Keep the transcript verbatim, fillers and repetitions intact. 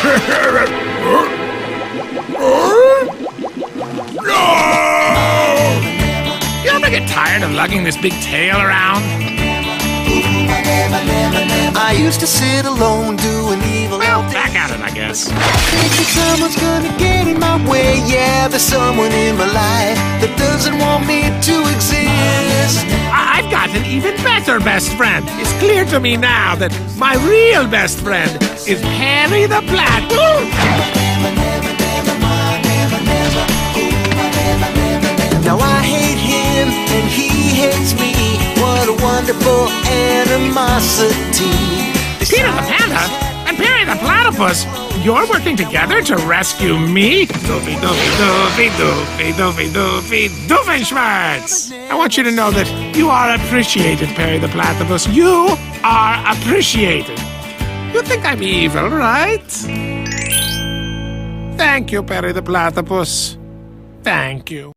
You ever get tired of lugging this big tail around? I used to sit alone doing evil. Well, back at it, I guess. Thinking someone's gonna get in my way. Yeah, there's someone in my life that doesn't want me to exist. I've got an even better best friend. It's clear to me now that my real best friend is Perry the Platypus. Now I hate him and he hates me. What a wonderful animosity. Peter the Panda and Perry the Platypus, you're working together to rescue me? Doofy, doofy, doofy, doofy, doofy, doofy, doofenshmirtz! I want you to know that you are appreciated, Perry the Platypus. You are appreciated. You think I'm evil, right? Thank you, Perry the Platypus. Thank you.